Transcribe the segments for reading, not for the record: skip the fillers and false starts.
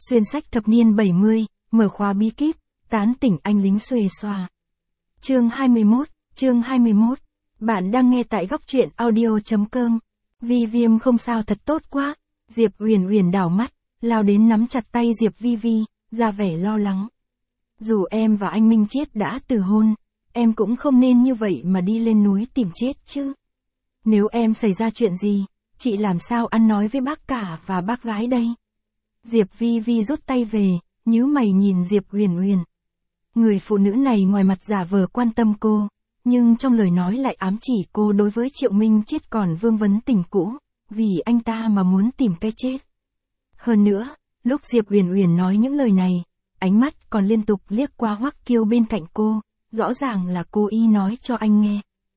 Xuyên sách thập niên 70, mở khóa bí kíp, tán tỉnh anh lính xuề xòa. Chương 21. Bạn đang nghe tại góc truyện audio.com. Vi Viêm không sao thật tốt quá. Diệp Uyển Uyển đảo mắt, lao đến nắm chặt tay Diệp Vi Vi, ra vẻ lo lắng. Dù em và anh Minh Chiết đã từ hôn, em cũng không nên như vậy mà đi lên núi tìm chết chứ. Nếu em xảy ra chuyện gì, chị làm sao ăn nói với bác cả và bác gái đây? Diệp Vi Vi rút tay về, nhíu mày nhìn Diệp Uyển Uyển. Người phụ nữ này ngoài mặt giả vờ quan tâm cô, nhưng trong lời nói lại ám chỉ cô đối với Triệu Minh Chiết còn vương vấn tình cũ, vì anh ta mà muốn tìm cái chết. Hơn nữa, lúc Diệp Uyển Uyển nói những lời này, ánh mắt còn liên tục liếc qua Hoắc Kiêu bên cạnh cô, rõ ràng là cô y nói cho anh nghe.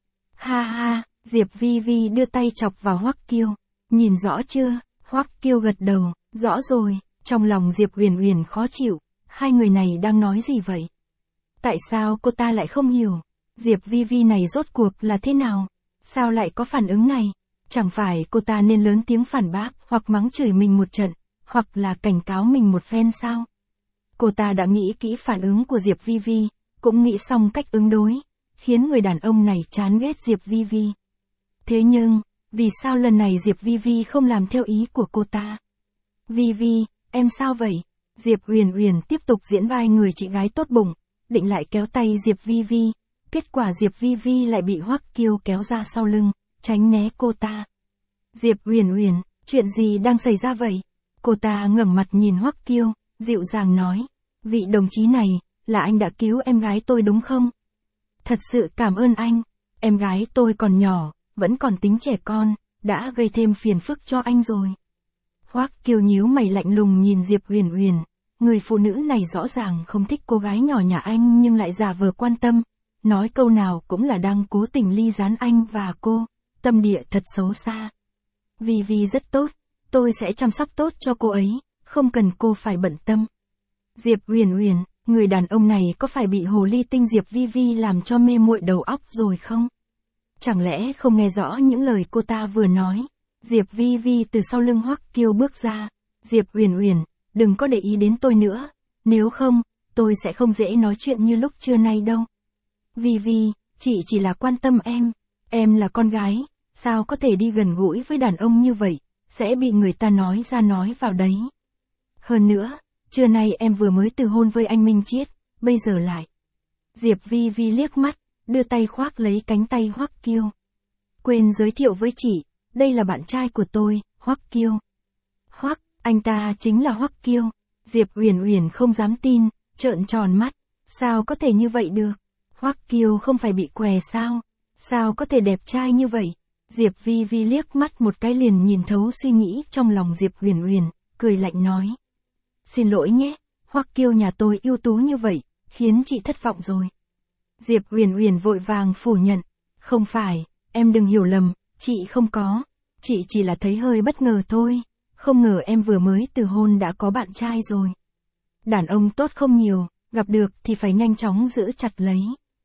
Ha ha, Diệp Vi Vi đưa tay chọc vào Hoắc Kiêu. Nhìn rõ chưa? Hoắc Kiêu gật đầu, rõ rồi. Trong lòng Diệp Uyển Uyển khó chịu, hai người này đang nói gì vậy? Tại sao cô ta lại không hiểu? Diệp Vi Vi này rốt cuộc là thế nào? Sao lại có phản ứng này? Chẳng phải cô ta nên lớn tiếng phản bác hoặc mắng chửi mình một trận, hoặc là cảnh cáo mình một phen sao? Cô ta đã nghĩ kỹ phản ứng của Diệp Vi Vi, cũng nghĩ xong cách ứng đối, khiến người đàn ông này chán ghét Diệp Vi Vi. Thế nhưng, vì sao lần này Diệp Vi Vi không làm theo ý của cô ta? Vi Vi, em sao vậy? Diệp Uyển Uyển tiếp tục diễn vai người chị gái tốt bụng, định lại kéo tay Diệp Vi Vi. Kết quả Diệp Vi Vi lại bị Hoắc Kiêu kéo ra sau lưng, tránh né cô ta. Diệp Uyển Uyển, chuyện gì đang xảy ra vậy? Cô ta ngẩng mặt nhìn Hoắc Kiêu, dịu dàng nói, vị đồng chí này, là anh đã cứu em gái tôi đúng không? Thật sự cảm ơn anh, em gái tôi còn nhỏ, vẫn còn tính trẻ con, đã gây thêm phiền phức cho anh rồi. Hoắc Kiêu nhíu mày lạnh lùng nhìn Diệp Uyển Uyển, người phụ nữ này rõ ràng không thích cô gái nhỏ nhà anh nhưng lại giả vờ quan tâm, nói câu nào cũng là đang cố tình ly gián anh và cô, tâm địa thật xấu xa. Vi Vi rất tốt, tôi sẽ chăm sóc tốt cho cô ấy, không cần cô phải bận tâm. Diệp Uyển Uyển, người đàn ông này có phải bị hồ ly tinh Diệp Vi Vi làm cho mê muội đầu óc rồi không? Chẳng lẽ không nghe rõ những lời cô ta vừa nói? Diệp Vi Vi từ sau lưng Hoắc Kiêu bước ra. Diệp Uyển Uyển, đừng có để ý đến tôi nữa, nếu không, tôi sẽ không dễ nói chuyện như lúc trưa nay đâu. Vi Vi, chị chỉ là quan tâm em là con gái, sao có thể đi gần gũi với đàn ông như vậy, sẽ bị người ta nói ra nói vào đấy. Hơn nữa, trưa nay em vừa mới từ hôn với anh Minh Chiết, bây giờ lại. Diệp Vi Vi liếc mắt, đưa tay khoác lấy cánh tay Hoắc Kiêu. Quên giới thiệu với chị, đây là bạn trai của tôi, Hoắc Kiêu. Hoắc, anh ta chính là Hoắc Kiêu. Diệp Uyển Uyển không dám tin, trợn tròn mắt, sao có thể như vậy được? Hoắc Kiêu không phải bị què sao? Sao có thể đẹp trai như vậy? Diệp Vi Vi liếc mắt một cái liền nhìn thấu suy nghĩ trong lòng Diệp Uyển Uyển, cười lạnh nói. Xin lỗi nhé, Hoắc Kiêu nhà tôi ưu tú như vậy, khiến chị thất vọng rồi. Diệp Uyển Uyển vội vàng phủ nhận, không phải, em đừng hiểu lầm, chị không có, chị chỉ là thấy hơi bất ngờ thôi, không ngờ em vừa mới từ hôn đã có bạn trai rồi. Đàn ông tốt không nhiều, gặp được thì phải nhanh chóng giữ chặt lấy.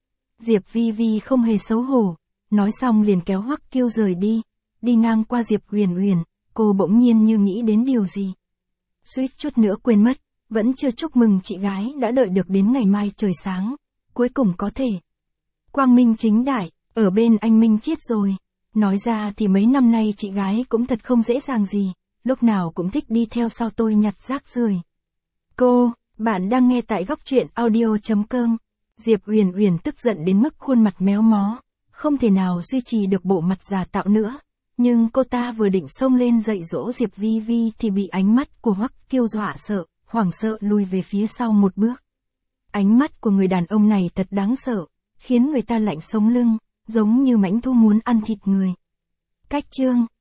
Diệp Vi Vi không hề xấu hổ, nói xong liền kéo Hoắc Kiêu rời đi, đi ngang qua Diệp Uyển Uyển, cô bỗng nhiên như nghĩ đến điều gì. Suýt chút nữa quên mất, vẫn chưa chúc mừng chị gái đã đợi được đến ngày mai trời sáng, cuối cùng có thể quang minh chính đại, ở bên anh Minh Chiết rồi. Nói ra thì mấy năm nay chị gái cũng thật không dễ dàng gì, lúc nào cũng thích đi theo sau tôi nhặt rác rưởi. Bạn đang nghe tại góc truyện audio.com. Diệp Uyển Uyển tức giận đến mức khuôn mặt méo mó, không thể nào duy trì được bộ mặt giả tạo nữa, nhưng cô ta vừa định xông lên dạy dỗ Diệp Vi Vi thì bị ánh mắt của Hoắc Kiêu dọa sợ, hoảng sợ lùi về phía sau một bước. Ánh mắt của người đàn ông này thật đáng sợ, khiến người ta lạnh sống lưng, giống như mãnh thú muốn ăn thịt người. Cách chương